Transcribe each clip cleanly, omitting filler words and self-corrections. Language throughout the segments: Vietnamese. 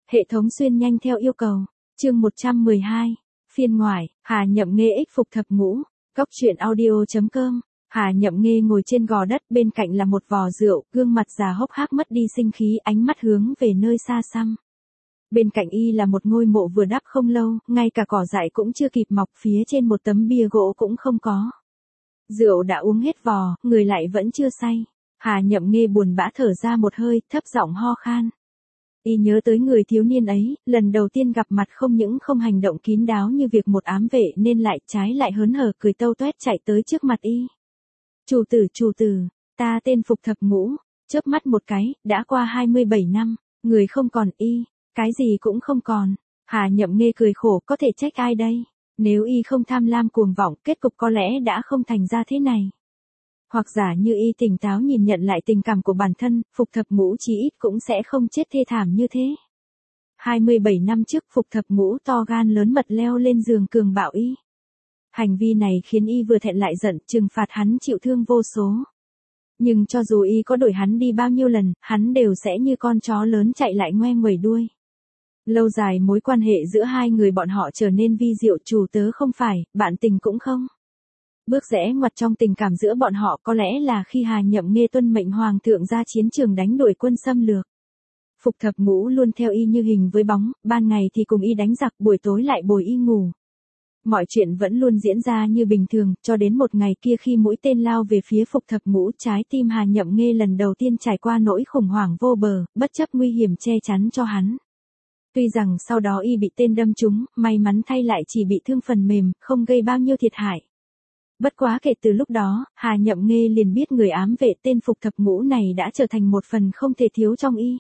Hệ thống xuyên nhanh theo yêu cầu. Chương 112. Phiên ngoại, Hà Nhậm Nghê ích phục thập ngũ. Góc truyện audio.com. Hà Nhậm Nghê ngồi trên gò đất, bên cạnh là một vò rượu, gương mặt già hốc hác mất đi sinh khí, ánh mắt hướng về nơi xa xăm. Bên cạnh y là một ngôi mộ vừa đắp không lâu, ngay cả cỏ dại cũng chưa kịp mọc, phía trên một tấm bia gỗ cũng không có. Rượu đã uống hết vò, người lại vẫn chưa say. Hà Nhậm Nghê buồn bã thở ra một hơi, thấp giọng ho khan. Y nhớ tới người thiếu niên ấy, lần đầu tiên gặp mặt không những không hành động kín đáo như việc một ám vệ nên lại trái lại hớn hở cười tâu toét chạy tới trước mặt y. Chủ tử, ta tên Phục Thập Ngũ, chớp mắt một cái, đã qua 27 năm, người không còn y, cái gì cũng không còn. Hà Nhậm Nghê cười khổ, có thể trách ai đây? Nếu y không tham lam cuồng vọng, kết cục có lẽ đã không thành ra thế này. Hoặc giả như y tỉnh táo nhìn nhận lại tình cảm của bản thân, Phục Thập Ngũ chí ít cũng sẽ không chết thê thảm như thế. 27 năm trước Phục Thập Ngũ to gan lớn mật leo lên giường cường bạo y. Hành vi này khiến y vừa thẹn lại giận, trừng phạt hắn chịu thương vô số. Nhưng cho dù y có đuổi hắn đi bao nhiêu lần, hắn đều sẽ như con chó lớn chạy lại ngoe nguẩy đuôi. Lâu dài mối quan hệ giữa hai người bọn họ trở nên vi diệu, chủ tớ không phải, bạn tình cũng không. Bước rẽ ngoặt trong tình cảm giữa bọn họ có lẽ là khi Hà Nhậm Nghê tuân mệnh hoàng thượng ra chiến trường đánh đuổi quân xâm lược. Phục Thập Ngũ luôn theo y như hình với bóng, ban ngày thì cùng y đánh giặc, buổi tối lại bồi y ngủ. Mọi chuyện vẫn luôn diễn ra như bình thường, cho đến một ngày kia khi mũi tên lao về phía Phục Thập Ngũ, trái tim Hà Nhậm Nghê lần đầu tiên trải qua nỗi khủng hoảng vô bờ, bất chấp nguy hiểm che chắn cho hắn. Tuy rằng sau đó y bị tên đâm trúng, may mắn thay lại chỉ bị thương phần mềm, không gây bao nhiêu thiệt hại. Bất quá kể từ lúc đó, Hà Nhậm Nghê liền biết người ám vệ tên Phục Thập Ngũ này đã trở thành một phần không thể thiếu trong y.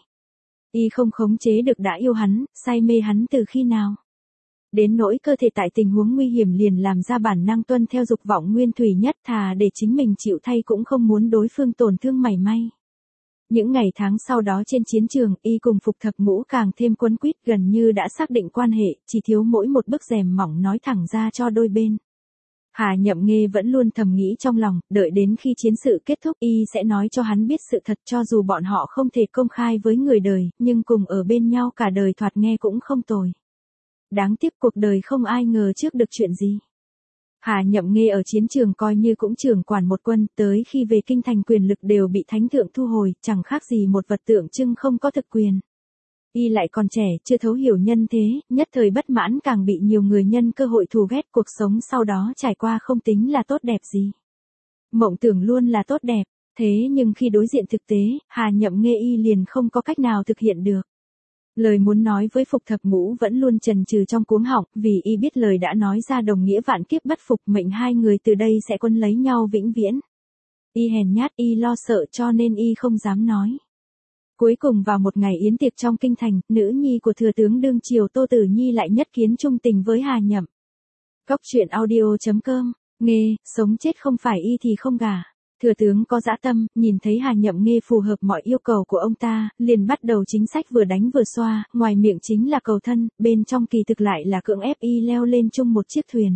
Y không khống chế được đã yêu hắn, say mê hắn từ khi nào. Đến nỗi cơ thể tại tình huống nguy hiểm liền làm ra bản năng tuân theo dục vọng nguyên thủy nhất, thà để chính mình chịu thay cũng không muốn đối phương tổn thương mảy may. Những ngày tháng sau đó trên chiến trường, y cùng Phục Thập Ngũ càng thêm quấn quýt, gần như đã xác định quan hệ, chỉ thiếu mỗi một bức rèm mỏng nói thẳng ra cho đôi bên. Hà Nhậm Nghê vẫn luôn thầm nghĩ trong lòng, đợi đến khi chiến sự kết thúc y sẽ nói cho hắn biết sự thật, cho dù bọn họ không thể công khai với người đời, nhưng cùng ở bên nhau cả đời thoạt nghe cũng không tồi. Đáng tiếc cuộc đời không ai ngờ trước được chuyện gì. Hà Nhậm Nghê ở chiến trường coi như cũng trưởng quản một quân, tới khi về kinh thành quyền lực đều bị thánh thượng thu hồi, chẳng khác gì một vật tượng trưng không có thực quyền. Y lại còn trẻ, chưa thấu hiểu nhân thế, nhất thời bất mãn càng bị nhiều người nhân cơ hội thù ghét, cuộc sống sau đó trải qua không tính là tốt đẹp gì. Mộng tưởng luôn là tốt đẹp, thế nhưng khi đối diện thực tế, Hà Nhậm Nghê y liền không có cách nào thực hiện được. Lời muốn nói với Phục Thập Ngũ vẫn luôn chần chừ trong cuống họng, vì y biết lời đã nói ra đồng nghĩa vạn kiếp bất phục, mệnh hai người từ đây sẽ quân lấy nhau vĩnh viễn. Y hèn nhát, y lo sợ cho nên y không dám nói. Cuối cùng vào một ngày yến tiệc trong kinh thành, nữ nhi của thừa tướng đương triều Tô Tử Nhi lại nhất kiến trung tình với Hà Nhậm. Góc truyện audio.com. Nghê, sống chết không phải y thì không gả. Thừa tướng có dã tâm, nhìn thấy Hà Nhậm Nghê phù hợp mọi yêu cầu của ông ta, liền bắt đầu chính sách vừa đánh vừa xoa, ngoài miệng chính là cầu thân, bên trong kỳ thực lại là cưỡng ép y leo lên chung một chiếc thuyền.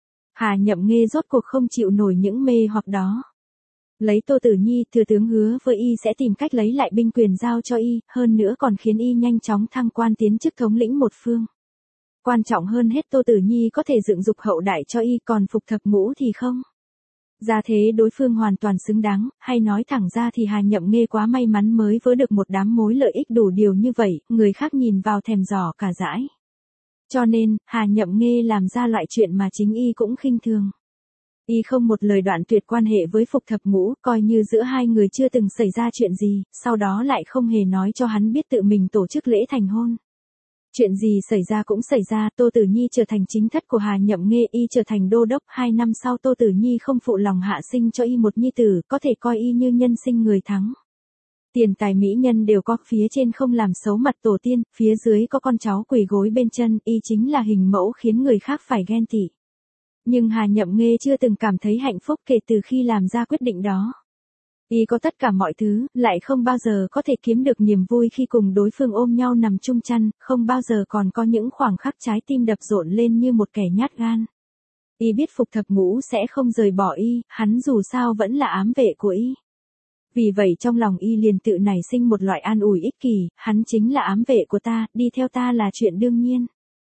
Hà Nhậm Nghê rốt cuộc không chịu nổi những mê hoặc đó. Lấy Tô Tử Nhi, thừa tướng hứa với y sẽ tìm cách lấy lại binh quyền giao cho y, hơn nữa còn khiến y nhanh chóng thăng quan tiến chức thống lĩnh một phương. Quan trọng hơn hết, Tô Tử Nhi có thể dựng dục hậu đại cho y, còn Phục Thập Ngũ thì không. Ra thế đối phương hoàn toàn xứng đáng, hay nói thẳng ra thì Hà Nhậm Nghê quá may mắn mới vớ được một đám mối lợi ích đủ điều như vậy, người khác nhìn vào thèm giỏ cả dãi. Cho nên, Hà Nhậm Nghê làm ra loại chuyện mà chính y cũng khinh thường. Y không một lời đoạn tuyệt quan hệ với Phục Thập Ngũ, coi như giữa hai người chưa từng xảy ra chuyện gì, sau đó lại không hề nói cho hắn biết tự mình tổ chức lễ thành hôn. Chuyện gì xảy ra cũng xảy ra, Tô Tử Nhi trở thành chính thất của Hà Nhậm Nghê, y trở thành đô đốc, 2 năm sau Tô Tử Nhi không phụ lòng hạ sinh cho y một nhi tử, có thể coi y như nhân sinh người thắng. Tiền tài mỹ nhân đều có, phía trên không làm xấu mặt tổ tiên, phía dưới có con cháu quỳ gối bên chân, y chính là hình mẫu khiến người khác phải ghen tị. Nhưng Hà Nhậm Nghê chưa từng cảm thấy hạnh phúc kể từ khi làm ra quyết định đó. Y có tất cả mọi thứ, lại không bao giờ có thể kiếm được niềm vui khi cùng đối phương ôm nhau nằm chung chăn, không bao giờ còn có những khoảng khắc trái tim đập rộn lên như một kẻ nhát gan. Y biết Phục Thập Ngũ sẽ không rời bỏ y, hắn dù sao vẫn là ám vệ của y. Vì vậy trong lòng y liền tự nảy sinh một loại an ủi ích kỷ, hắn chính là ám vệ của ta, đi theo ta là chuyện đương nhiên.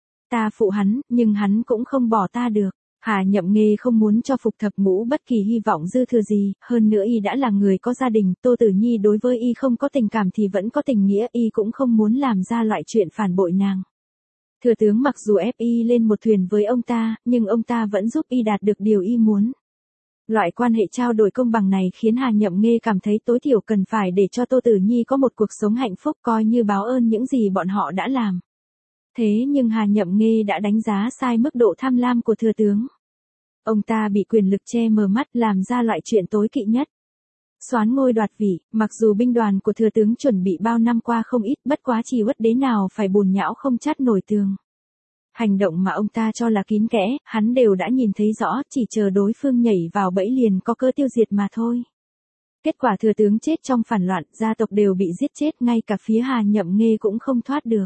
Ta phụ hắn, nhưng hắn cũng không bỏ ta được. Hà Nhậm Nghê không muốn cho Phục Thập Ngũ bất kỳ hy vọng dư thừa gì, hơn nữa y đã là người có gia đình, Tô Tử Nhi đối với y không có tình cảm thì vẫn có tình nghĩa, y cũng không muốn làm ra loại chuyện phản bội nàng. Thừa tướng mặc dù ép y lên một thuyền với ông ta, nhưng ông ta vẫn giúp y đạt được điều y muốn. Loại quan hệ trao đổi công bằng này khiến Hà Nhậm Nghê cảm thấy tối thiểu cần phải để cho Tô Tử Nhi có một cuộc sống hạnh phúc, coi như báo ơn những gì bọn họ đã làm. Thế nhưng Hà Nhậm Nghê đã đánh giá sai mức độ tham lam của thừa tướng. Ông ta bị quyền lực che mờ mắt, làm ra loại chuyện tối kỵ nhất. Soán ngôi đoạt vị, mặc dù binh đoàn của thừa tướng chuẩn bị bao năm qua không ít, bất quá chỉ uất đế nào phải bùn nhão không chát nổi tường. Hành động mà ông ta cho là kín kẽ, hắn đều đã nhìn thấy rõ, chỉ chờ đối phương nhảy vào bẫy liền có cơ tiêu diệt mà thôi. Kết quả thừa tướng chết trong phản loạn, gia tộc đều bị giết chết, ngay cả phía Hà Nhậm Nghê cũng không thoát được.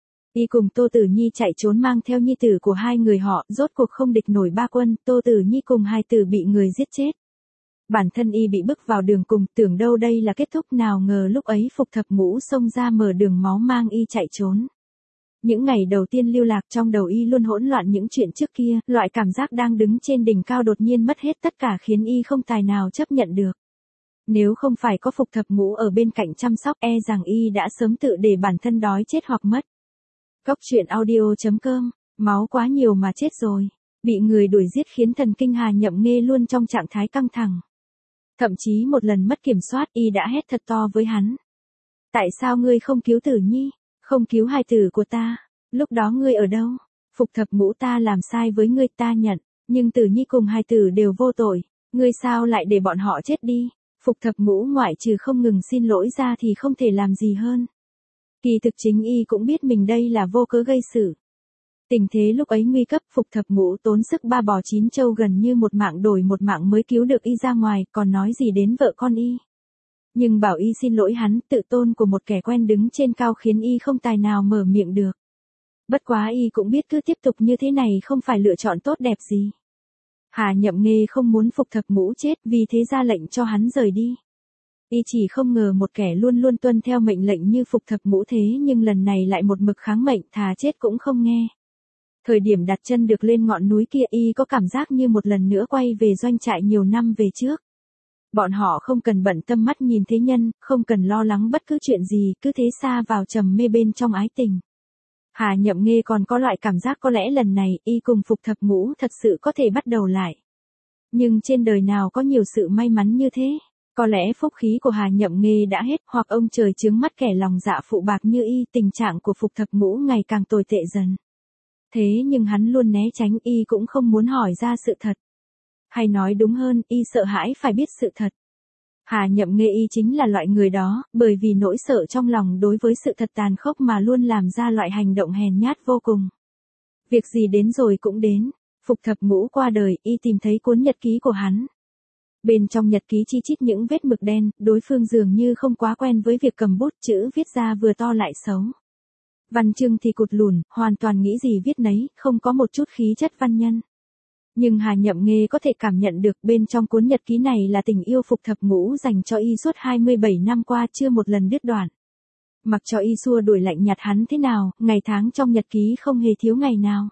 Y cùng Tô Tử Nhi chạy trốn mang theo nhi tử của hai người họ, rốt cuộc không địch nổi ba quân, Tô Tử Nhi cùng hai tử bị người giết chết. Bản thân y bị bức vào đường cùng, tưởng đâu đây là kết thúc, nào ngờ lúc ấy Phục Thập Ngũ xông ra mở đường máu mang y chạy trốn. Những ngày đầu tiên lưu lạc trong đầu y luôn hỗn loạn những chuyện trước kia, loại cảm giác đang đứng trên đỉnh cao đột nhiên mất hết tất cả khiến y không tài nào chấp nhận được. Nếu không phải có Phục Thập Ngũ ở bên cạnh chăm sóc e rằng y đã sớm tự để bản thân đói chết hoặc mất. Góc truyện audio.com, máu quá nhiều mà chết rồi. Bị người đuổi giết khiến thần kinh Hà Nhậm Nghê luôn trong trạng thái căng thẳng. Thậm chí một lần mất kiểm soát y đã hét thật to với hắn. Tại sao ngươi không cứu Tử Nhi, không cứu hài tử của ta? Lúc đó ngươi ở đâu? Phục Thập Ngũ ta làm sai với ngươi ta nhận, nhưng Tử Nhi cùng hài tử đều vô tội. Ngươi sao lại để bọn họ chết đi? Phục Thập Ngũ ngoại trừ không ngừng xin lỗi ra thì không thể làm gì hơn. Kỳ thực chính y cũng biết mình đây là vô cớ gây sự. Tình thế lúc ấy nguy cấp, Phục Thập Ngũ tốn sức ba bò chín trâu gần như một mạng đổi một mạng mới cứu được y ra ngoài, còn nói gì đến vợ con y. Nhưng bảo y xin lỗi hắn, tự tôn của một kẻ quen đứng trên cao khiến y không tài nào mở miệng được. Bất quá y cũng biết cứ tiếp tục như thế này không phải lựa chọn tốt đẹp gì. Hà Nhậm Nghê không muốn Phục Thập Ngũ chết, vì thế ra lệnh cho hắn rời đi. Y chỉ không ngờ một kẻ luôn luôn tuân theo mệnh lệnh như Phục Thập Ngũ thế nhưng lần này lại một mực kháng mệnh, thà chết cũng không nghe. Thời điểm đặt chân được lên ngọn núi kia y có cảm giác như một lần nữa quay về doanh trại nhiều năm về trước. Bọn họ không cần bận tâm mắt nhìn thế nhân, không cần lo lắng bất cứ chuyện gì, cứ thế xa vào trầm mê bên trong ái tình. Hà Nhậm Nghê còn có loại cảm giác có lẽ lần này y cùng Phục Thập Ngũ thật sự có thể bắt đầu lại. Nhưng trên đời nào có nhiều sự may mắn như thế? Có lẽ phúc khí của Hà Nhậm Nghê đã hết, hoặc ông trời chướng mắt kẻ lòng dạ phụ bạc như y, tình trạng của Phục Thập Ngũ ngày càng tồi tệ dần. Thế nhưng hắn luôn né tránh, y cũng không muốn hỏi ra sự thật. Hay nói đúng hơn, y sợ hãi phải biết sự thật. Hà Nhậm Nghê y chính là loại người đó, bởi vì nỗi sợ trong lòng đối với sự thật tàn khốc mà luôn làm ra loại hành động hèn nhát vô cùng. Việc gì đến rồi cũng đến. Phục Thập Ngũ qua đời, y tìm thấy cuốn nhật ký của hắn. Bên trong nhật ký chi chít những vết mực đen, đối phương dường như không quá quen với việc cầm bút, chữ viết ra vừa to lại xấu. Văn chương thì cụt lùn, hoàn toàn nghĩ gì viết nấy, không có một chút khí chất văn nhân. Nhưng Hà Nhậm Nghê có thể cảm nhận được bên trong cuốn nhật ký này là tình yêu Phục Thập Ngũ dành cho y suốt 27 năm qua chưa một lần đứt đoạn. Mặc cho y xua đuổi lạnh nhạt hắn thế nào, ngày tháng trong nhật ký không hề thiếu ngày nào.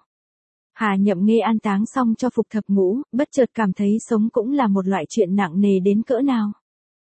Hà Nhậm Nghê an táng xong cho Phục Thập Ngũ, bất chợt cảm thấy sống cũng là một loại chuyện nặng nề đến cỡ nào.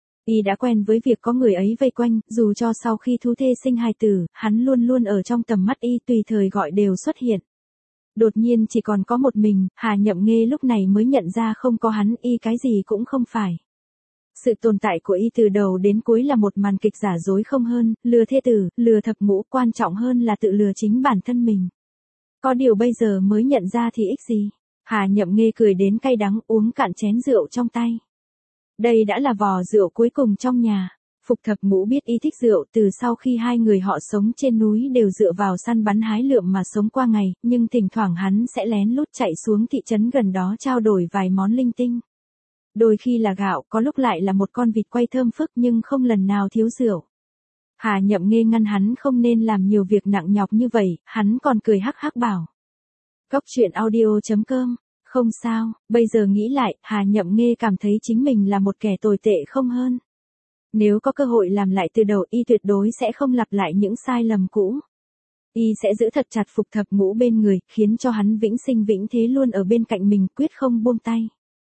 Y đã quen với việc có người ấy vây quanh, dù cho sau khi thú thê sinh hài tử, hắn luôn luôn ở trong tầm mắt y, tùy thời gọi đều xuất hiện. Đột nhiên chỉ còn có một mình, Hà Nhậm Nghê lúc này mới nhận ra không có hắn y cái gì cũng không phải. Sự tồn tại của y từ đầu đến cuối là một màn kịch giả dối không hơn, lừa thê tử, lừa Thập Ngũ, quan trọng hơn là tự lừa chính bản thân mình. Có điều bây giờ mới nhận ra thì ích gì. Hà Nhậm Nghê cười đến cay đắng, uống cạn chén rượu trong tay. Đây đã là vò rượu cuối cùng trong nhà. Phục Thập Ngũ biết y thích rượu, từ sau khi hai người họ sống trên núi đều dựa vào săn bắn hái lượm mà sống qua ngày, nhưng thỉnh thoảng hắn sẽ lén lút chạy xuống thị trấn gần đó trao đổi vài món linh tinh. Đôi khi là gạo, có lúc lại là một con vịt quay thơm phức nhưng không lần nào thiếu rượu. Hà Nhậm Nghê ngăn hắn không nên làm nhiều việc nặng nhọc như vậy, hắn còn cười hắc hắc bảo. Góc truyện audio.com, không sao, bây giờ nghĩ lại, Hà Nhậm Nghê cảm thấy chính mình là một kẻ tồi tệ không hơn. Nếu có cơ hội làm lại từ đầu y tuyệt đối sẽ không lặp lại những sai lầm cũ. Y sẽ giữ thật chặt Phục Thập Ngũ bên người, khiến cho hắn vĩnh sinh vĩnh thế luôn ở bên cạnh mình, quyết không buông tay.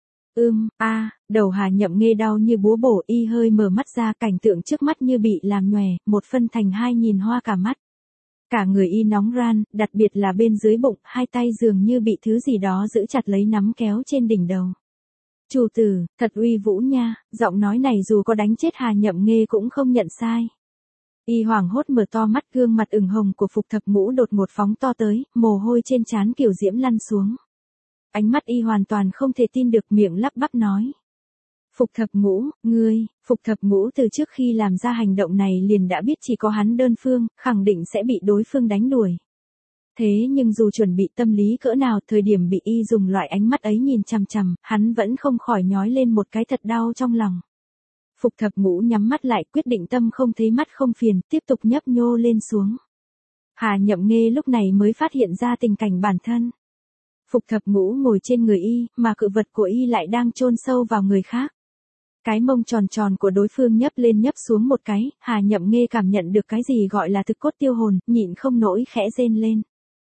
Đầu Hà Nhậm Nghê đau như búa bổ, y hơi mở mắt ra, cảnh tượng trước mắt như bị làm nhòe, một phân thành hai, nhìn hoa cả mắt. Cả người y nóng ran, đặc biệt là bên dưới bụng, hai tay dường như bị thứ gì đó giữ chặt lấy, nắm kéo trên đỉnh đầu. Chủ tử, thật uy vũ nha, giọng nói này dù có đánh chết Hà Nhậm Nghê cũng không nhận sai. Y hoảng hốt mở to mắt, gương mặt ửng hồng của Phục Thập Ngũ đột ngột phóng to tới, mồ hôi trên trán kiểu diễm lăn xuống. Ánh mắt y hoàn toàn không thể tin được, miệng lắp bắp nói. Phục Thập Ngũ, ngươi, Phục Thập Ngũ từ trước khi làm ra hành động này liền đã biết chỉ có hắn đơn phương, khẳng định sẽ bị đối phương đánh đuổi. Thế nhưng dù chuẩn bị tâm lý cỡ nào, thời điểm bị y dùng loại ánh mắt ấy nhìn chằm chằm, hắn vẫn không khỏi nhói lên một cái thật đau trong lòng. Phục Thập Ngũ nhắm mắt lại, quyết định tâm không thấy mắt không phiền, tiếp tục nhấp nhô lên xuống. Hà Nhậm Nghê lúc này mới phát hiện ra tình cảnh bản thân. Phục Thập Ngũ ngồi trên người y, mà cự vật của y lại đang chôn sâu vào người khác. Cái mông tròn tròn của đối phương nhấp lên nhấp xuống một cái, Hà Nhậm Nghê cảm nhận được cái gì gọi là thực cốt tiêu hồn, nhịn không nổi khẽ rên lên.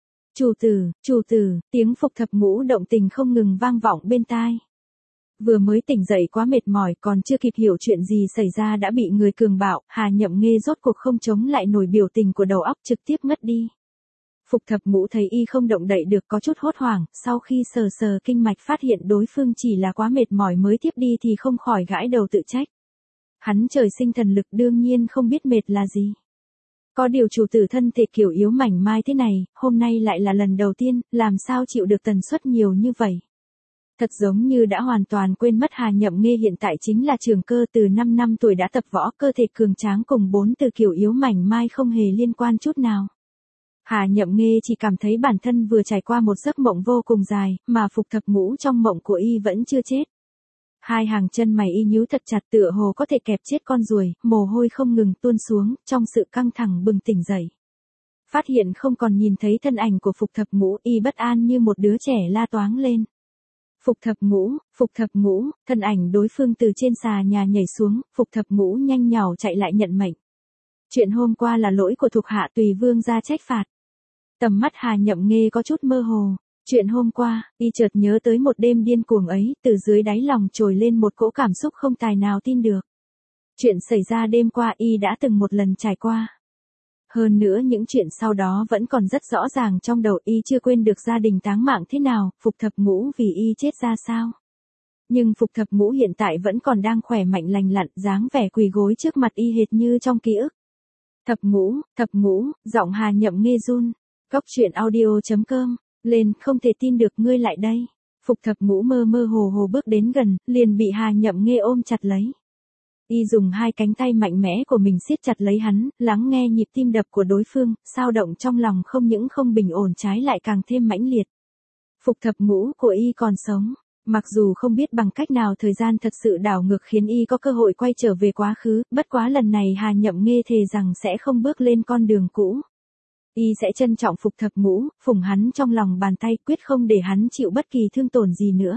Chủ tử, tiếng Phục Thập Ngũ động tình không ngừng vang vọng bên tai. Vừa mới tỉnh dậy quá mệt mỏi, còn chưa kịp hiểu chuyện gì xảy ra đã bị người cường bạo, Hà Nhậm Nghê rốt cuộc không chống lại nổi biểu tình của đầu óc, trực tiếp ngất đi. Phục Thập Ngũ thấy y không động đậy được có chút hốt hoảng, sau khi sờ sờ kinh mạch phát hiện đối phương chỉ là quá mệt mỏi mới tiếp đi thì không khỏi gãi đầu tự trách. Hắn trời sinh thần lực đương nhiên không biết mệt là gì. Có điều chủ tử thân thể kiểu yếu mảnh mai thế này, hôm nay lại là lần đầu tiên, làm sao chịu được tần suất nhiều như vậy. Thật giống như đã hoàn toàn quên mất Hà Nhậm Nghê hiện tại chính là trường cơ, từ 5 năm tuổi đã tập võ, cơ thể cường tráng cùng 4 từ kiểu yếu mảnh mai không hề liên quan chút nào. Hà Nhậm Nghê chỉ cảm thấy bản thân vừa trải qua một giấc mộng vô cùng dài, mà Phục Thập Ngũ trong mộng của y vẫn chưa chết. Hai hàng chân mày y nhíu thật chặt, tựa hồ có thể kẹp chết con ruồi, mồ hôi không ngừng tuôn xuống, trong sự căng thẳng bừng tỉnh dậy. Phát hiện không còn nhìn thấy thân ảnh của Phục Thập Ngũ, y bất an như một đứa trẻ la toáng lên. Phục Thập Ngũ, thân ảnh đối phương từ trên xà nhà nhảy xuống, Phục Thập Ngũ nhanh nhảu chạy lại nhận mệnh. Chuyện hôm qua là lỗi của thuộc hạ, tùy vương ra trách phạt. Tầm mắt Hà Nhậm Nghê có chút mơ hồ. Chuyện hôm qua, y chợt nhớ tới một đêm điên cuồng ấy, từ dưới đáy lòng trồi lên một cỗ cảm xúc không tài nào tin được. Chuyện xảy ra đêm qua y đã từng một lần trải qua. Hơn nữa những chuyện sau đó vẫn còn rất rõ ràng trong đầu, y chưa quên được gia đình táng mạng thế nào, Phục Thập Ngũ vì y chết ra sao. Nhưng Phục Thập Ngũ hiện tại vẫn còn đang khỏe mạnh lành lặn, dáng vẻ quỳ gối trước mặt y hệt như trong ký ức. Thập Ngũ, giọng Hà Nhậm Nghê run. Góc truyện audio.com, lên, không thể tin được ngươi lại đây. Phục Thập Ngũ mơ mơ hồ hồ bước đến gần, liền bị Hà Nhậm Nghê ôm chặt lấy. Y dùng hai cánh tay mạnh mẽ của mình siết chặt lấy hắn, lắng nghe nhịp tim đập của đối phương, sao động trong lòng không những không bình ổn trái lại càng thêm mãnh liệt. Phục Thập Ngũ của y còn sống, mặc dù không biết bằng cách nào thời gian thật sự đảo ngược khiến y có cơ hội quay trở về quá khứ, bất quá lần này Hà Nhậm Nghê thề rằng sẽ không bước lên con đường cũ. Y sẽ trân trọng Phục Thập Ngũ, phụng hắn trong lòng bàn tay, quyết không để hắn chịu bất kỳ thương tổn gì nữa.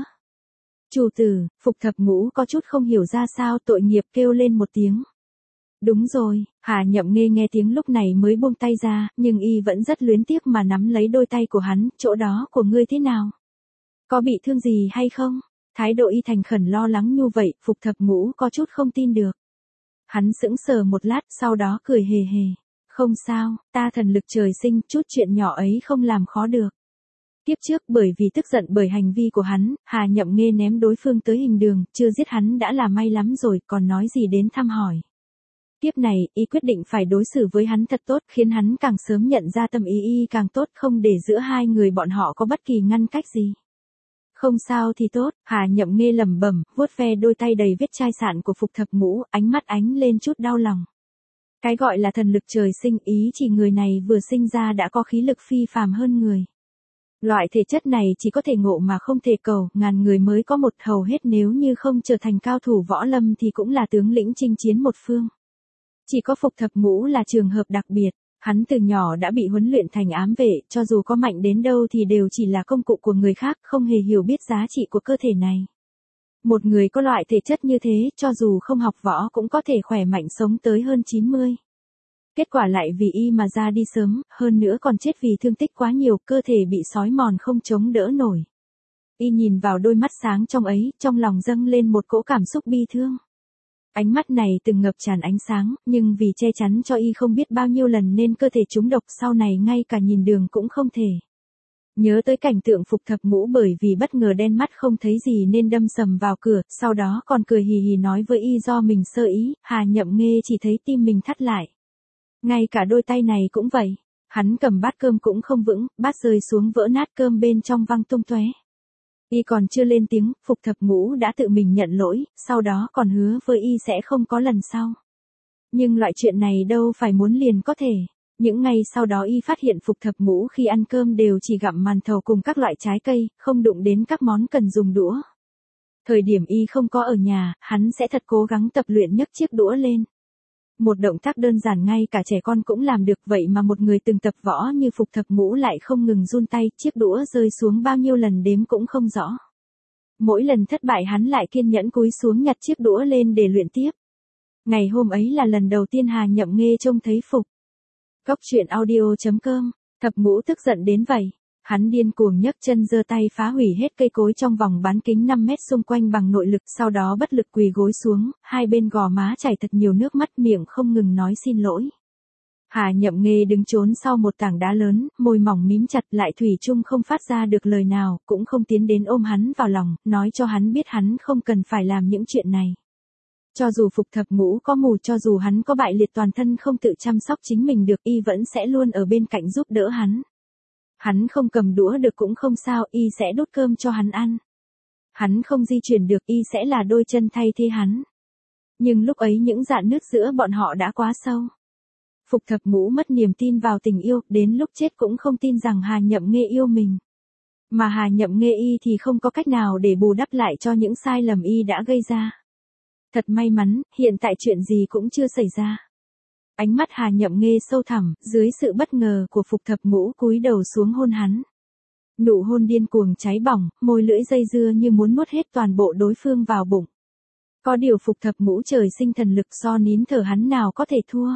Chủ tử, Phục Thập Ngũ có chút không hiểu ra sao, tội nghiệp kêu lên một tiếng. Đúng rồi, Hà Nhậm Nghê nghe tiếng lúc này mới buông tay ra, nhưng y vẫn rất luyến tiếc mà nắm lấy đôi tay của hắn, chỗ đó của ngươi thế nào? Có bị thương gì hay không? Thái độ y thành khẩn lo lắng như vậy, Phục Thập Ngũ có chút không tin được. Hắn sững sờ một lát, sau đó cười hề hề. Không sao, ta thần lực trời sinh, chút chuyện nhỏ ấy không làm khó được. Tiếp trước bởi vì tức giận bởi hành vi của hắn, Hà Nhậm Nghê ném đối phương tới hình đường, chưa giết hắn đã là may lắm rồi, còn nói gì đến thăm hỏi. Tiếp này, y quyết định phải đối xử với hắn thật tốt, khiến hắn càng sớm nhận ra tâm ý y càng tốt, không để giữa hai người bọn họ có bất kỳ ngăn cách gì. Không sao thì tốt, Hà Nhậm Nghê lẩm bẩm, vuốt ve đôi tay đầy vết chai sạn của Phục Thập Ngũ, ánh mắt ánh lên chút đau lòng. Cái gọi là thần lực trời sinh, ý chỉ người này vừa sinh ra đã có khí lực phi phàm hơn người. Loại thể chất này chỉ có thể ngộ mà không thể cầu, ngàn người mới có một, hầu hết nếu như không trở thành cao thủ võ lâm thì cũng là tướng lĩnh chinh chiến một phương. Chỉ có Phục Thập Ngũ là trường hợp đặc biệt, hắn từ nhỏ đã bị huấn luyện thành ám vệ, cho dù có mạnh đến đâu thì đều chỉ là công cụ của người khác, không hề hiểu biết giá trị của cơ thể này. Một người có loại thể chất như thế, cho dù không học võ cũng có thể khỏe mạnh sống tới hơn 90. Kết quả lại vì y mà ra đi sớm, hơn nữa còn chết vì thương tích quá nhiều, cơ thể bị sói mòn không chống đỡ nổi. Y nhìn vào đôi mắt sáng trong ấy, trong lòng dâng lên một cỗ cảm xúc bi thương. Ánh mắt này từng ngập tràn ánh sáng, nhưng vì che chắn cho y không biết bao nhiêu lần nên cơ thể trúng độc, sau này ngay cả nhìn đường cũng không thể. Nhớ tới cảnh tượng Phục Thập Ngũ bởi vì bất ngờ đen mắt không thấy gì nên đâm sầm vào cửa, sau đó còn cười hì hì nói với y do mình sơ ý, Hà Nhậm Nghê chỉ thấy tim mình thắt lại. Ngay cả đôi tay này cũng vậy. Hắn cầm bát cơm cũng không vững, bát rơi xuống vỡ nát, cơm bên trong văng tung tóe. Y còn chưa lên tiếng, Phục Thập Ngũ đã tự mình nhận lỗi, sau đó còn hứa với y sẽ không có lần sau. Nhưng loại chuyện này đâu phải muốn liền có thể. Những ngày sau đó y phát hiện Phục Thập Ngũ khi ăn cơm đều chỉ gặm màn thầu cùng các loại trái cây, không đụng đến các món cần dùng đũa. Thời điểm y không có ở nhà, hắn sẽ thật cố gắng tập luyện nhấc chiếc đũa lên. Một động tác đơn giản ngay cả trẻ con cũng làm được, vậy mà một người từng tập võ như Phục Thập Ngũ lại không ngừng run tay, chiếc đũa rơi xuống bao nhiêu lần đếm cũng không rõ. Mỗi lần thất bại hắn lại kiên nhẫn cúi xuống nhặt chiếc đũa lên để luyện tiếp. Ngày hôm ấy là lần đầu tiên Hà Nhậm Nghê trông thấy Phục. Cóc truyện audio.com, Thập Ngũ tức giận đến vậy. Hắn điên cuồng nhấc chân giơ tay phá hủy hết cây cối trong vòng bán kính 5 mét xung quanh bằng nội lực, sau đó bất lực quỳ gối xuống, hai bên gò má chảy thật nhiều nước mắt, miệng không ngừng nói xin lỗi. Hà Nhậm Nghê đứng trốn sau một tảng đá lớn, môi mỏng mím chặt, lại thủy chung không phát ra được lời nào, cũng không tiến đến ôm hắn vào lòng, nói cho hắn biết hắn không cần phải làm những chuyện này. Cho dù Phục Thập Ngũ có mù, cho dù hắn có bại liệt toàn thân không tự chăm sóc chính mình được, y vẫn sẽ luôn ở bên cạnh giúp đỡ hắn. Hắn không cầm đũa được cũng không sao, y sẽ đút cơm cho hắn ăn. Hắn không di chuyển được, y sẽ là đôi chân thay thế hắn. Nhưng lúc ấy những rạn nứt giữa bọn họ đã quá sâu. Phục Thập Ngũ mất niềm tin vào tình yêu, đến lúc chết cũng không tin rằng Hà Nhậm Nghê yêu mình. Mà Hà Nhậm Nghê y thì không có cách nào để bù đắp lại cho những sai lầm y đã gây ra. Thật may mắn, hiện tại chuyện gì cũng chưa xảy ra. Ánh mắt Hà Nhậm Nghê sâu thẳm, dưới sự bất ngờ của Phục Thập Ngũ cúi đầu xuống hôn hắn. Nụ hôn điên cuồng cháy bỏng, môi lưỡi dây dưa như muốn nuốt hết toàn bộ đối phương vào bụng. Có điều Phục Thập Ngũ trời sinh thần lực, so nín thở hắn nào có thể thua.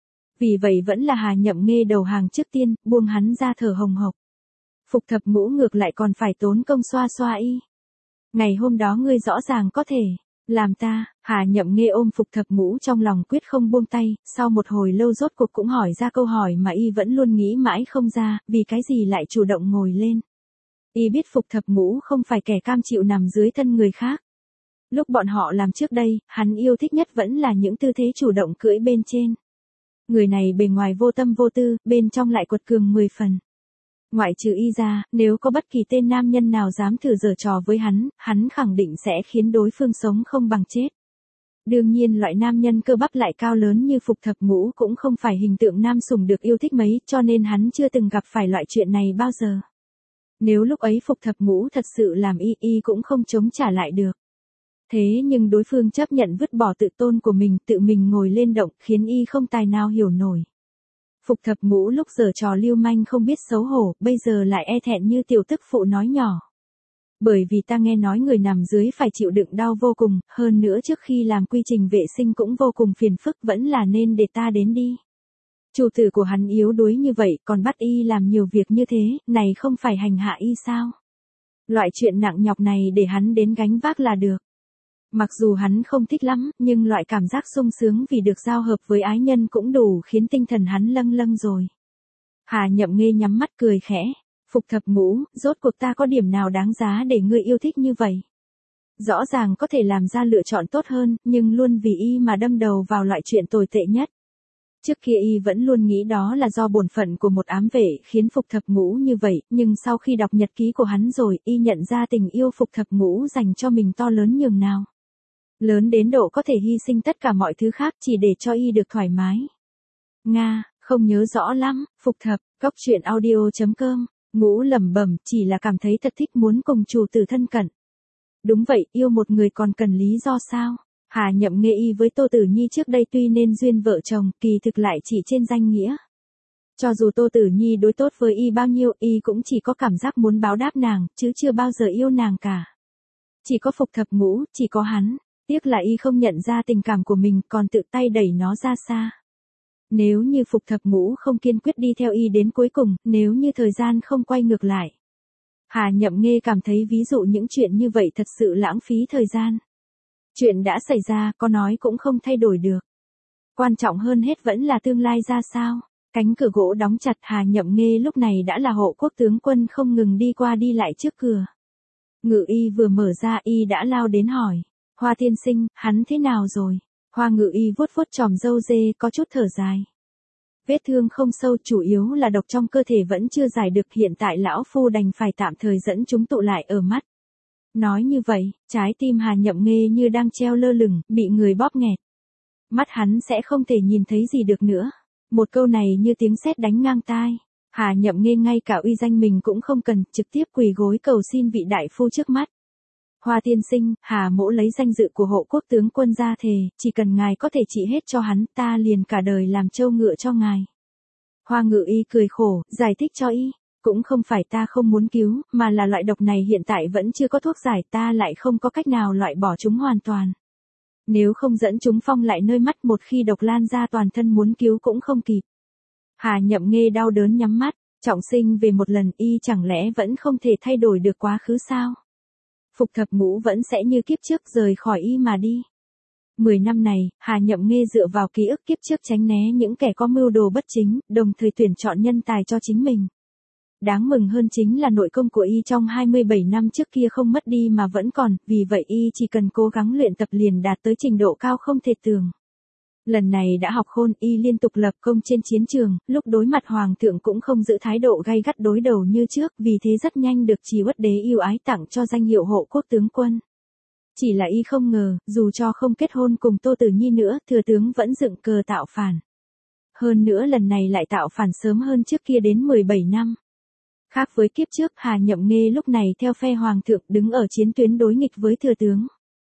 Vì vậy vẫn là Hà Nhậm Nghê đầu hàng trước tiên, buông hắn ra thở hồng hộc. Phục Thập Ngũ ngược lại còn phải tốn công xoa xoa y. Ngày hôm đó ngươi rõ ràng có thể làm ta. Hà Nhậm Nghê ôm Phục Thập Ngũ trong lòng quyết không buông tay, sau một hồi lâu rốt cuộc cũng hỏi ra câu hỏi mà y vẫn luôn nghĩ mãi không ra, vì cái gì lại chủ động ngồi lên. Y biết Phục Thập Ngũ không phải kẻ cam chịu nằm dưới thân người khác. Lúc bọn họ làm trước đây, hắn yêu thích nhất vẫn là những tư thế chủ động cưỡi bên trên. Người này bề ngoài vô tâm vô tư, bên trong lại quật cường 10 phần. Ngoại trừ y ra, nếu có bất kỳ tên nam nhân nào dám thử giở trò với hắn khẳng định sẽ khiến đối phương sống không bằng chết. Đương nhiên loại nam nhân cơ bắp lại cao lớn như Phục Thập Ngũ cũng không phải hình tượng nam sủng được yêu thích mấy, cho nên hắn chưa từng gặp phải loại chuyện này bao giờ. Nếu lúc ấy Phục Thập Ngũ thật sự làm y cũng không chống trả lại được. Thế nhưng đối phương chấp nhận vứt bỏ tự tôn của mình, tự mình ngồi lên động, khiến y không tài nào hiểu nổi. Phục Thập Ngũ lúc giở trò lưu manh không biết xấu hổ, bây giờ lại e thẹn như tiểu tức phụ nói nhỏ. Bởi vì ta nghe nói người nằm dưới phải chịu đựng đau vô cùng, hơn nữa trước khi làm quy trình vệ sinh cũng vô cùng phiền phức, vẫn là nên để ta đến đi. Chủ tử của hắn yếu đuối như vậy, còn bắt y làm nhiều việc như thế, này không phải hành hạ y sao? Loại chuyện nặng nhọc này để hắn đến gánh vác là được. Mặc dù hắn không thích lắm, nhưng loại cảm giác sung sướng vì được giao hợp với ái nhân cũng đủ khiến tinh thần hắn lâng lâng rồi. Hà Nhậm Nghê nhắm mắt cười khẽ. Phục Thập Ngũ, rốt cuộc ta có điểm nào đáng giá để ngươi yêu thích như vậy? Rõ ràng có thể làm ra lựa chọn tốt hơn, nhưng luôn vì y mà đâm đầu vào loại chuyện tồi tệ nhất. Trước kia y vẫn luôn nghĩ đó là do bổn phận của một ám vệ khiến Phục Thập Ngũ như vậy, nhưng sau khi đọc nhật ký của hắn rồi, y nhận ra tình yêu Phục Thập Ngũ dành cho mình to lớn nhường nào. Lớn đến độ có thể hy sinh tất cả mọi thứ khác chỉ để cho y được thoải mái. Nga, không nhớ rõ lắm. Phục Thập, Cóc truyện audio.com. Ngũ lẩm bẩm, chỉ là cảm thấy thật thích muốn cùng chủ tử thân cận. Đúng vậy, yêu một người còn cần lý do sao? Hà Nhậm Nghê y với Tô Tử Nhi trước đây tuy nên duyên vợ chồng, kỳ thực lại chỉ trên danh nghĩa. Cho dù Tô Tử Nhi đối tốt với y bao nhiêu, y cũng chỉ có cảm giác muốn báo đáp nàng, chứ chưa bao giờ yêu nàng cả. Chỉ có Phục Thập Ngũ, chỉ có hắn. Tiếc là y không nhận ra tình cảm của mình còn tự tay đẩy nó ra xa. Nếu như Phục Thập Ngũ không kiên quyết đi theo y đến cuối cùng, nếu như thời gian không quay ngược lại. Hà Nhậm Nghê cảm thấy ví dụ những chuyện như vậy thật sự lãng phí thời gian. Chuyện đã xảy ra, có nói cũng không thay đổi được. Quan trọng hơn hết vẫn là tương lai ra sao. Cánh cửa gỗ đóng chặt, Hà Nhậm Nghê lúc này đã là hộ quốc tướng quân không ngừng đi qua đi lại trước cửa. Ngự y vừa mở ra y đã lao đến hỏi. Hoa tiên sinh, hắn thế nào rồi? Hoa ngự y vuốt vuốt chòm râu dê có chút thở dài. Vết thương không sâu, chủ yếu là độc trong cơ thể vẫn chưa giải được, hiện tại lão phu đành phải tạm thời dẫn chúng tụ lại ở mắt. Nói như vậy, trái tim Hà Nhậm Nghê như đang treo lơ lửng, bị người bóp nghẹt. Mắt hắn sẽ không thể nhìn thấy gì được nữa. Một câu này như tiếng sét đánh ngang tai. Hà Nhậm Nghê ngay cả uy danh mình cũng không cần, trực tiếp quỳ gối cầu xin vị đại phu trước mắt. Hoa tiên sinh, Hà mỗ lấy danh dự của hộ quốc tướng quân ra thề, chỉ cần ngài có thể trị hết cho hắn, ta liền cả đời làm trâu ngựa cho ngài. Hoa ngự y cười khổ, giải thích cho y. Cũng không phải ta không muốn cứu, mà là loại độc này hiện tại vẫn chưa có thuốc giải, ta lại không có cách nào loại bỏ chúng hoàn toàn. Nếu không dẫn chúng phong lại nơi mắt, một khi độc lan ra toàn thân muốn cứu cũng không kịp. Hà Nhậm Nghê đau đớn nhắm mắt, trọng sinh về một lần, y chẳng lẽ vẫn không thể thay đổi được quá khứ sao? Phục Thập Ngũ vẫn sẽ như kiếp trước rời khỏi y mà đi. 10 năm này, Hà Nhậm Nghê dựa vào ký ức kiếp trước tránh né những kẻ có mưu đồ bất chính, đồng thời tuyển chọn nhân tài cho chính mình. Đáng mừng hơn chính là nội công của y trong 27 năm trước kia không mất đi mà vẫn còn, vì vậy y chỉ cần cố gắng luyện tập liền đạt tới trình độ cao không thể tưởng. Lần này đã học khôn, y liên tục lập công trên chiến trường, lúc đối mặt hoàng thượng cũng không giữ thái độ gay gắt đối đầu như trước, vì thế rất nhanh được Trì Uất Đế yêu ái tặng cho danh hiệu hộ quốc tướng quân. Chỉ là y không ngờ, dù cho không kết hôn cùng Tô Tử Nhi nữa, thừa tướng vẫn dựng cờ tạo phản. Hơn nữa lần này lại tạo phản sớm hơn trước kia đến 17 năm. Khác với kiếp trước, Hà Nhậm Nghê lúc này theo phe hoàng thượng đứng ở chiến tuyến đối nghịch với thừa tướng.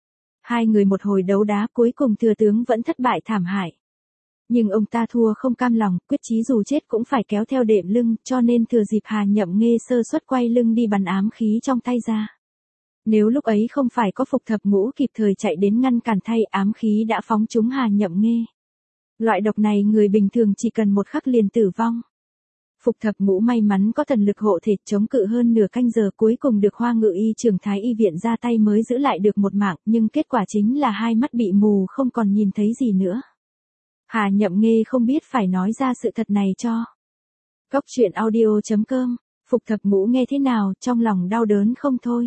Hai người một hồi đấu đá, cuối cùng thừa tướng vẫn thất bại thảm hại. Nhưng ông ta thua không cam lòng, quyết chí dù chết cũng phải kéo theo đệm lưng, cho nên thừa dịp Hà Nhậm Nghê sơ suất quay lưng đi bắn ám khí trong tay ra. Nếu lúc ấy không phải có Phục Thập Ngũ kịp thời chạy đến ngăn cản thay, ám khí đã phóng trúng Hà Nhậm Nghê. Loại độc này người bình thường chỉ cần một khắc liền tử vong. Phục Thập Ngũ may mắn có thần lực hộ thể chống cự hơn nửa canh giờ, cuối cùng được Hoa Ngự y trưởng Thái y viện ra tay mới giữ lại được một mạng, nhưng kết quả chính là hai mắt bị mù không còn nhìn thấy gì nữa. Hà Nhậm Nghê không biết phải nói ra sự thật này cho. Cốc truyện audio.com, Phục Thập Ngũ nghe thế nào, trong lòng đau đớn không thôi.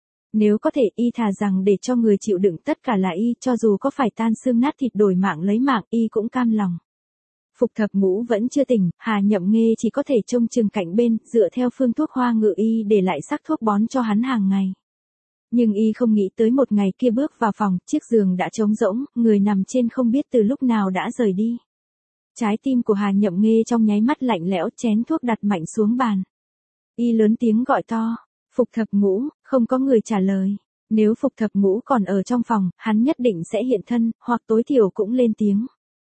Nếu có thể y thà rằng để cho người chịu đựng tất cả là y, cho dù có phải tan xương nát thịt đổi mạng lấy mạng, y cũng cam lòng. Phục Thập Ngũ vẫn chưa tỉnh, Hà Nhậm Nghê chỉ có thể trông chừng cạnh bên, dựa theo phương thuốc Hoa Ngự y để lại sắc thuốc bón cho hắn hàng ngày. Nhưng y không nghĩ tới một ngày kia bước vào phòng, chiếc giường đã trống rỗng, người nằm trên không biết từ lúc nào đã rời đi. Trái tim của Hà Nhậm Nghê trong nháy mắt lạnh lẽo, chén thuốc đặt mạnh xuống bàn. Y lớn tiếng gọi to, Phục Thập Ngũ, không có người trả lời. Nếu Phục Thập Ngũ còn ở trong phòng, hắn nhất định sẽ hiện thân, hoặc tối thiểu cũng lên tiếng.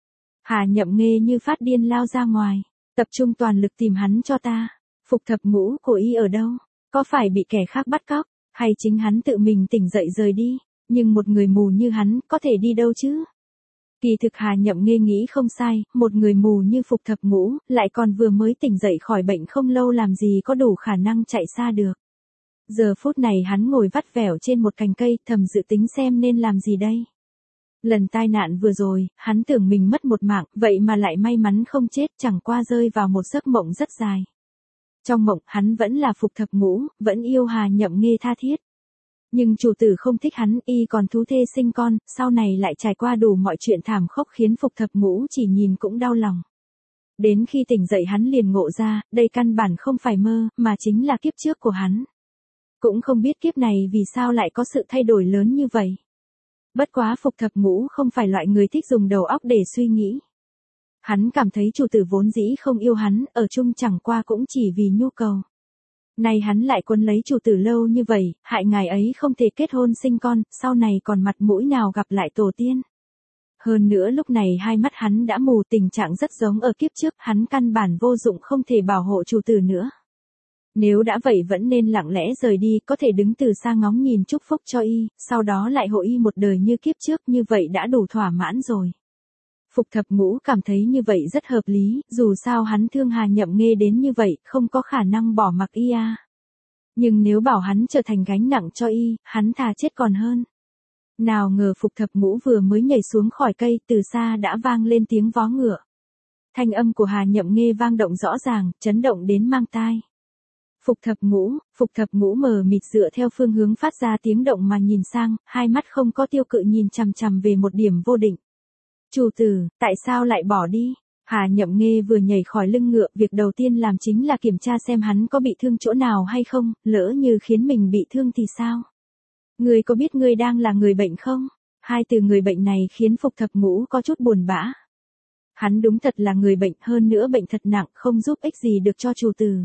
Hà Nhậm Nghê như phát điên lao ra ngoài, tập trung toàn lực tìm hắn cho ta. Phục Thập Ngũ của y ở đâu? Có phải bị kẻ khác bắt cóc, hay chính hắn tự mình tỉnh dậy rời đi? Nhưng một người mù như hắn, có thể đi đâu chứ? Kỳ thực Hà Nhậm Nghê nghĩ không sai, một người mù như Phục Thập Ngũ, lại còn vừa mới tỉnh dậy khỏi bệnh không lâu làm gì có đủ khả năng chạy xa được. Giờ phút này hắn ngồi vắt vẻo trên một cành cây, thầm dự tính xem nên làm gì đây. Lần tai nạn vừa rồi, hắn tưởng mình mất một mạng, vậy mà lại may mắn không chết, chẳng qua rơi vào một giấc mộng rất dài. Trong mộng, hắn vẫn là Phục Thập Ngũ, vẫn yêu Hà Nhậm Nghê tha thiết. Nhưng chủ tử không thích hắn, y còn thú thê sinh con, sau này lại trải qua đủ mọi chuyện thảm khốc khiến Phục Thập Ngũ chỉ nhìn cũng đau lòng. Đến khi tỉnh dậy hắn liền ngộ ra, đây căn bản không phải mơ, mà chính là kiếp trước của hắn. Cũng không biết kiếp này vì sao lại có sự thay đổi lớn như vậy. Bất quá Phục Thập Ngũ không phải loại người thích dùng đầu óc để suy nghĩ. Hắn cảm thấy chủ tử vốn dĩ không yêu hắn, ở chung chẳng qua cũng chỉ vì nhu cầu. Nay hắn lại quấn lấy chủ tử lâu như vậy, hại ngài ấy không thể kết hôn sinh con, sau này còn mặt mũi nào gặp lại tổ tiên. Hơn nữa lúc này hai mắt hắn đã mù, tình trạng rất giống ở kiếp trước, hắn căn bản vô dụng không thể bảo hộ chủ tử nữa. Nếu đã vậy vẫn nên lặng lẽ rời đi, có thể đứng từ xa ngóng nhìn chúc phúc cho y, sau đó lại hộ y một đời như kiếp trước, như vậy đã đủ thỏa mãn rồi. Phục Thập Ngũ cảm thấy như vậy rất hợp lý, dù sao hắn thương Hà Nhậm Nghê đến như vậy, không có khả năng bỏ mặc y à. Nhưng nếu bảo hắn trở thành gánh nặng cho y, hắn thà chết còn hơn. Nào ngờ Phục Thập Ngũ vừa mới nhảy xuống khỏi cây, từ xa đã vang lên tiếng vó ngựa. Thanh âm của Hà Nhậm Nghê vang động rõ ràng, chấn động đến mang tai. Phục Thập Ngũ mờ mịt dựa theo phương hướng phát ra tiếng động mà nhìn sang, hai mắt không có tiêu cự nhìn chằm chằm về một điểm vô định. Chủ tử, tại sao lại bỏ đi? Hà Nhậm Nghê vừa nhảy khỏi lưng ngựa, việc đầu tiên làm chính là kiểm tra xem hắn có bị thương chỗ nào hay không, lỡ như khiến mình bị thương thì sao? Ngươi có biết ngươi đang là người bệnh không? Hai từ người bệnh này khiến Phục Thập Ngũ có chút buồn bã. Hắn đúng thật là người bệnh, hơn nữa bệnh thật nặng, không giúp ích gì được cho chủ tử.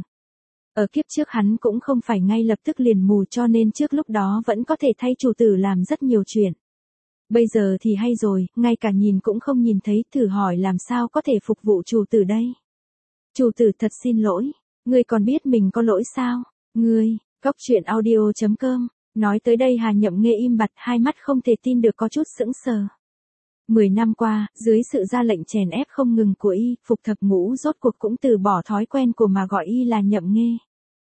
Ở kiếp trước hắn cũng không phải ngay lập tức liền mù, cho nên trước lúc đó vẫn có thể thay chủ tử làm rất nhiều chuyện. Bây giờ thì hay rồi, ngay cả nhìn cũng không nhìn thấy, thử hỏi làm sao có thể phục vụ chủ tử đây. Chủ tử thật xin lỗi, ngươi còn biết mình có lỗi sao? Ngươi, Cóc Truyện Audio.com. Nói tới đây Hà Nhậm Nghê im bặt, hai mắt không thể tin được, có chút sững sờ. 10 năm qua, dưới sự ra lệnh chèn ép không ngừng của y, Phục Thập Ngũ rốt cuộc cũng từ bỏ thói quen của mà gọi y là Nhậm Nghê.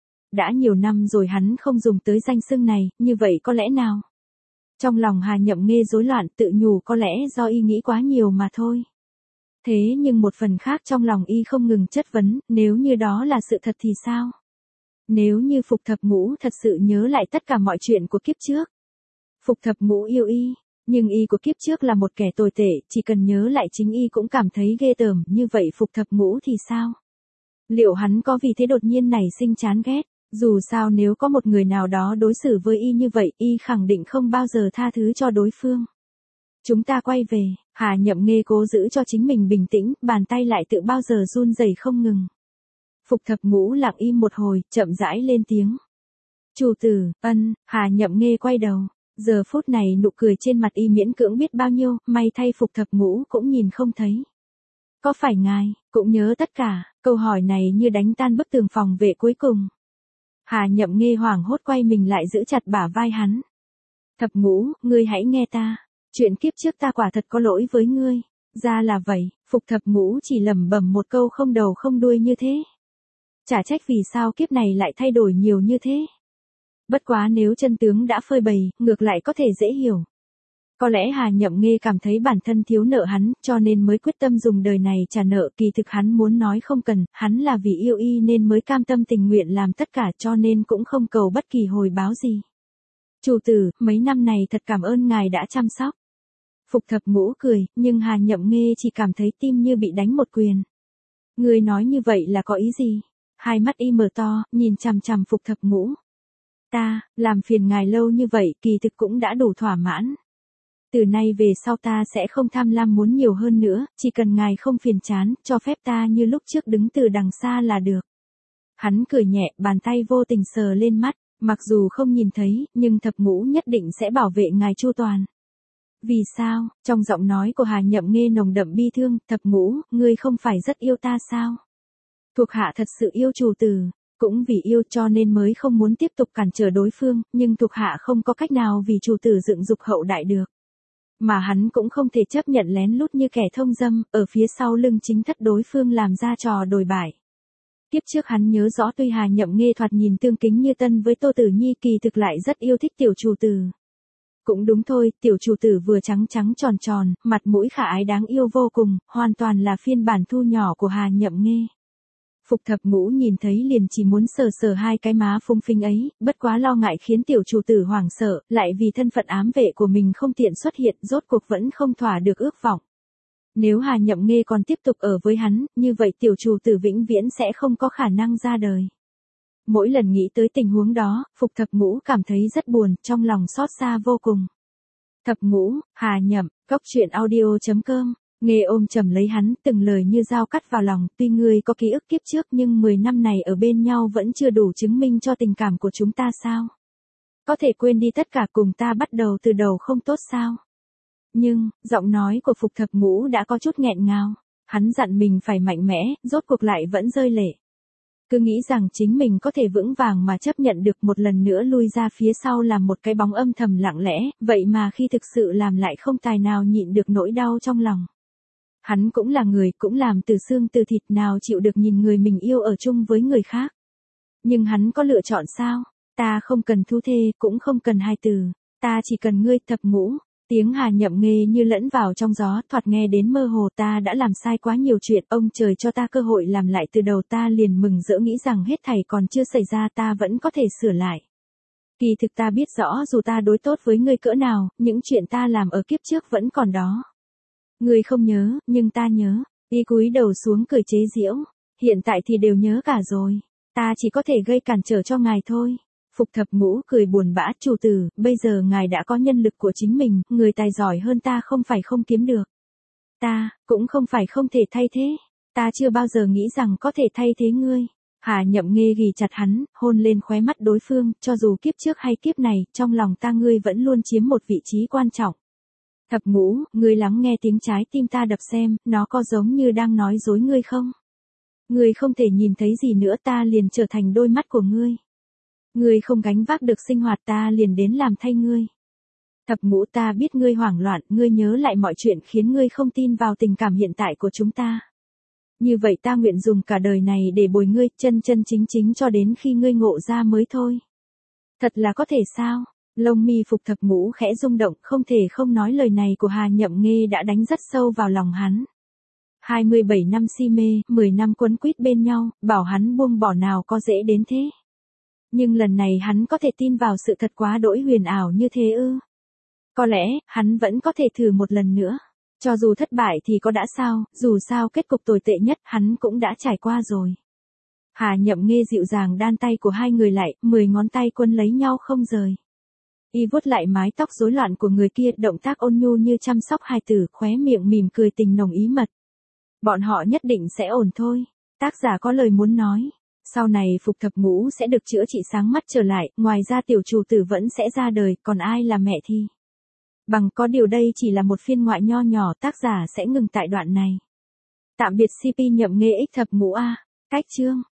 Đã nhiều năm rồi hắn không dùng tới danh xưng này, như vậy có lẽ nào? Trong lòng Hà Nhậm Nghê rối loạn, tự nhủ có lẽ do y nghĩ quá nhiều mà thôi. Thế nhưng một phần khác trong lòng y không ngừng chất vấn, nếu như đó là sự thật thì sao? Nếu như Phục Thập Ngũ thật sự nhớ lại tất cả mọi chuyện của kiếp trước. Phục Thập Ngũ yêu y, nhưng y của kiếp trước là một kẻ tồi tệ, chỉ cần nhớ lại chính y cũng cảm thấy ghê tởm, như vậy Phục Thập Ngũ thì sao? Liệu hắn có vì thế đột nhiên nảy sinh chán ghét? Dù sao nếu có một người nào đó đối xử với y như vậy, y khẳng định không bao giờ tha thứ cho đối phương. Chúng ta quay về, Hà Nhậm Nghê cố giữ cho chính mình bình tĩnh, bàn tay lại tự bao giờ run rẩy không ngừng. Phục Thập Ngũ lặng im một hồi, chậm rãi lên tiếng. Chủ tử, Hà Nhậm Nghê quay đầu. Giờ phút này nụ cười trên mặt y miễn cưỡng biết bao nhiêu, may thay Phục Thập Ngũ cũng nhìn không thấy. Có phải ngài, cũng nhớ tất cả, câu hỏi này như đánh tan bức tường phòng vệ cuối cùng. Hà Nhậm Nghê hoảng hốt quay mình lại giữ chặt bả vai hắn. Thập Ngũ, ngươi hãy nghe ta, chuyện kiếp trước ta quả thật có lỗi với ngươi. Ra là vậy, Phục Thập Ngũ chỉ lẩm bẩm một câu không đầu không đuôi như thế. Chả trách vì sao kiếp này lại thay đổi nhiều như thế. Bất quá nếu chân tướng đã phơi bày, ngược lại có thể dễ hiểu. Có lẽ Hà Nhậm Nghê cảm thấy bản thân thiếu nợ hắn, cho nên mới quyết tâm dùng đời này trả nợ, kỳ thực hắn muốn nói không cần, hắn là vì yêu y nên mới cam tâm tình nguyện làm tất cả, cho nên cũng không cầu bất kỳ hồi báo gì. Chủ tử, mấy năm này thật cảm ơn ngài đã chăm sóc. Phục Thập Ngũ cười, nhưng Hà Nhậm Nghê chỉ cảm thấy tim như bị đánh một quyền. Ngươi nói như vậy là có ý gì? Hai mắt y mở to, nhìn chằm chằm Phục Thập Ngũ. Ta, làm phiền ngài lâu như vậy, kỳ thực cũng đã đủ thỏa mãn. Từ nay về sau ta sẽ không tham lam muốn nhiều hơn nữa, chỉ cần ngài không phiền chán, cho phép ta như lúc trước đứng từ đằng xa là được. Hắn cười nhẹ, bàn tay vô tình sờ lên mắt, mặc dù không nhìn thấy, nhưng Thập Ngũ nhất định sẽ bảo vệ ngài chu toàn. Vì sao? Trong giọng nói của Hà Nhậm Nghê nồng đậm bi thương, Thập Ngũ, ngươi không phải rất yêu ta sao? Thuộc hạ thật sự yêu chủ tử. Cũng vì yêu cho nên mới không muốn tiếp tục cản trở đối phương, nhưng thuộc hạ không có cách nào vì chủ tử dựng dục hậu đại được. Mà hắn cũng không thể chấp nhận lén lút như kẻ thông dâm, ở phía sau lưng chính thất đối phương làm ra trò đồi bại. Kiếp trước hắn nhớ rõ tuy Hà Nhậm Nghê thoạt nhìn tương kính như tân với Tô Tử Nhi, kỳ thực lại rất yêu thích tiểu chủ tử. Cũng đúng thôi, tiểu chủ tử vừa trắng trắng tròn tròn, mặt mũi khả ái đáng yêu vô cùng, hoàn toàn là phiên bản thu nhỏ của Hà Nhậm Nghê. Phục Thập Ngũ nhìn thấy liền chỉ muốn sờ sờ hai cái má phung phinh ấy, bất quá lo ngại khiến tiểu chủ tử hoảng sợ, lại vì thân phận ám vệ của mình không tiện xuất hiện, rốt cuộc vẫn không thỏa được ước vọng. Nếu Hà Nhậm Nghê còn tiếp tục ở với hắn, như vậy tiểu chủ tử vĩnh viễn sẽ không có khả năng ra đời. Mỗi lần nghĩ tới tình huống đó, Phục Thập Ngũ cảm thấy rất buồn, trong lòng xót xa vô cùng. Thập Ngũ, Hà Nhậm, Cóc Truyện Audio.com. Nghê ôm chầm lấy hắn, từng lời như dao cắt vào lòng, tuy ngươi có ký ức kiếp trước nhưng 10 năm này ở bên nhau vẫn chưa đủ chứng minh cho tình cảm của chúng ta sao? Có thể quên đi tất cả cùng ta bắt đầu từ đầu không tốt sao? Nhưng, giọng nói của Phục Thập Ngũ đã có chút nghẹn ngào, hắn dặn mình phải mạnh mẽ, rốt cuộc lại vẫn rơi lệ. Cứ nghĩ rằng chính mình có thể vững vàng mà chấp nhận được, một lần nữa lui ra phía sau làm một cái bóng âm thầm lặng lẽ, vậy mà khi thực sự làm lại không tài nào nhịn được nỗi đau trong lòng. Hắn cũng là người, cũng làm từ xương từ thịt, nào chịu được nhìn người mình yêu ở chung với người khác. Nhưng hắn có lựa chọn sao? Ta không cần thu thê, cũng không cần hai từ. Ta chỉ cần ngươi. Thập ngũ. Tiếng Hà Nhậm Nghê như lẫn vào trong gió, thoạt nghe đến mơ hồ. Ta đã làm sai quá nhiều chuyện, ông trời cho ta cơ hội làm lại từ đầu. Ta liền mừng rỡ nghĩ rằng hết thảy còn chưa xảy ra, ta vẫn có thể sửa lại. Kỳ thực ta biết rõ dù ta đối tốt với ngươi cỡ nào, những chuyện ta làm ở kiếp trước vẫn còn đó. Ngươi không nhớ, nhưng ta nhớ. Y cúi đầu xuống cười chế giễu. Hiện tại thì đều nhớ cả rồi. Ta chỉ có thể gây cản trở cho ngài thôi. Phục Thập Ngũ cười buồn bã, chủ tử, bây giờ ngài đã có nhân lực của chính mình, người tài giỏi hơn ta không phải không kiếm được. Ta, cũng không phải không thể thay thế. Ta chưa bao giờ nghĩ rằng có thể thay thế ngươi. Hà Nhậm Nghê ghì chặt hắn, hôn lên khóe mắt đối phương, cho dù kiếp trước hay kiếp này, trong lòng ta ngươi vẫn luôn chiếm một vị trí quan trọng. Thập Ngũ, ngươi lắng nghe tiếng trái tim ta đập xem, nó có giống như đang nói dối ngươi không? Ngươi không thể nhìn thấy gì nữa, ta liền trở thành đôi mắt của ngươi. Ngươi không gánh vác được sinh hoạt, ta liền đến làm thay ngươi. Thập Ngũ, ta biết ngươi hoảng loạn, ngươi nhớ lại mọi chuyện khiến ngươi không tin vào tình cảm hiện tại của chúng ta. Như vậy ta nguyện dùng cả đời này để bồi ngươi, chân chân chính chính cho đến khi ngươi ngộ ra mới thôi. Thật là có thể sao? Lông mi Phục Thập Ngũ khẽ rung động, không thể không nói lời này của Hà Nhậm Nghê đã đánh rất sâu vào lòng hắn. 27 năm si mê, 10 năm quấn quýt bên nhau, bảo hắn buông bỏ nào có dễ đến thế. Nhưng lần này hắn có thể tin vào sự thật quá đỗi huyền ảo như thế ư? Có lẽ, hắn vẫn có thể thử một lần nữa. Cho dù thất bại thì có đã sao, dù sao kết cục tồi tệ nhất hắn cũng đã trải qua rồi. Hà Nhậm Nghê dịu dàng đan tay của hai người lại, 10 ngón tay quấn lấy nhau không rời. Y vuốt lại mái tóc rối loạn của người kia, động tác ôn nhu như chăm sóc hài tử, khóe miệng mỉm cười tình nồng ý mật. Bọn họ nhất định sẽ ổn thôi. Tác giả có lời muốn nói. Sau này Phục Thập Ngũ sẽ được chữa trị sáng mắt trở lại, ngoài ra tiểu chủ tử vẫn sẽ ra đời, còn ai là mẹ thì? Bằng có điều đây chỉ là một phiên ngoại nho nhỏ, tác giả sẽ ngừng tại đoạn này. Tạm biệt CP Nhậm Nghê X Thập Ngũ A. Cách chương.